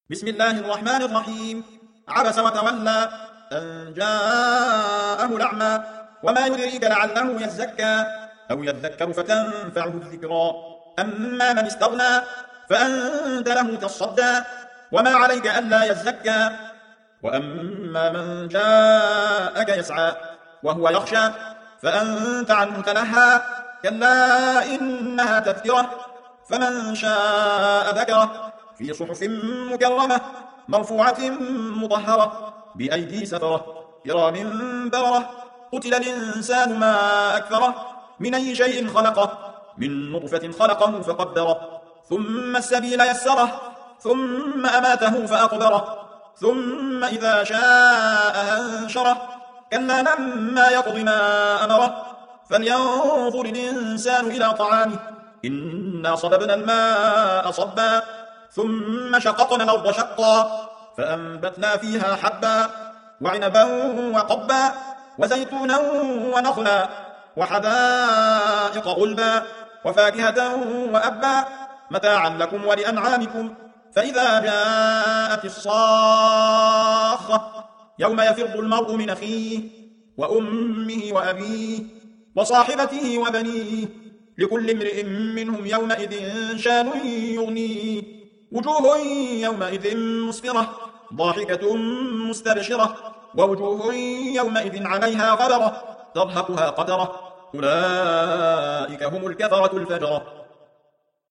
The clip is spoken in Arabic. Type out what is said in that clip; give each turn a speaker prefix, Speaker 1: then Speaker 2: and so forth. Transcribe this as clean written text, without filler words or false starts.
Speaker 1: بسم الله الرحمن الرحيم. عبس وتولى أن جاءه الأعمى وما يدريك لعله يزكى أو يذكر فتنفعه الذكرى. أما من استغنى فأنت له تصدى وما عليك ألا يزكى. وأما من جاءك يسعى وهو يخشى فأنت عنه تلهى. كلا إنها تذكرة فمن شاء ذكره في صحف مكرمة مرفوعة مطهرة بأيدي سفرة كرام بررة. قتل الإنسان ما أكفره من أي شيء خلقه من نطفة خلقه فقدره ثم السبيل يسره ثم أماته فأقبره ثم إذا شاء أنشره كلا لما يقض ما أمره فلينظر الإنسان إلى طعامه إنا صببنا الماء صبا ثم شققنا الأرض شقا فأنبتنا فيها حبا وعنبا وقبا وزيتونا ونخلا وحدائق غلبا وفاكهة وأبا متاعا لكم ولأنعامكم. فإذا جاءت الصاخة يوم يفر المرء من أخيه وأمه وأبيه وصاحبته وبنيه لكل امرئ منهم يومئذ شان يغنيه. وجوه يومئذ مسفرة ضاحكة مستبشرة ووجوه يومئذ عليها غبرة ترهقها قترة أولئك هم الكفرة الفجرة.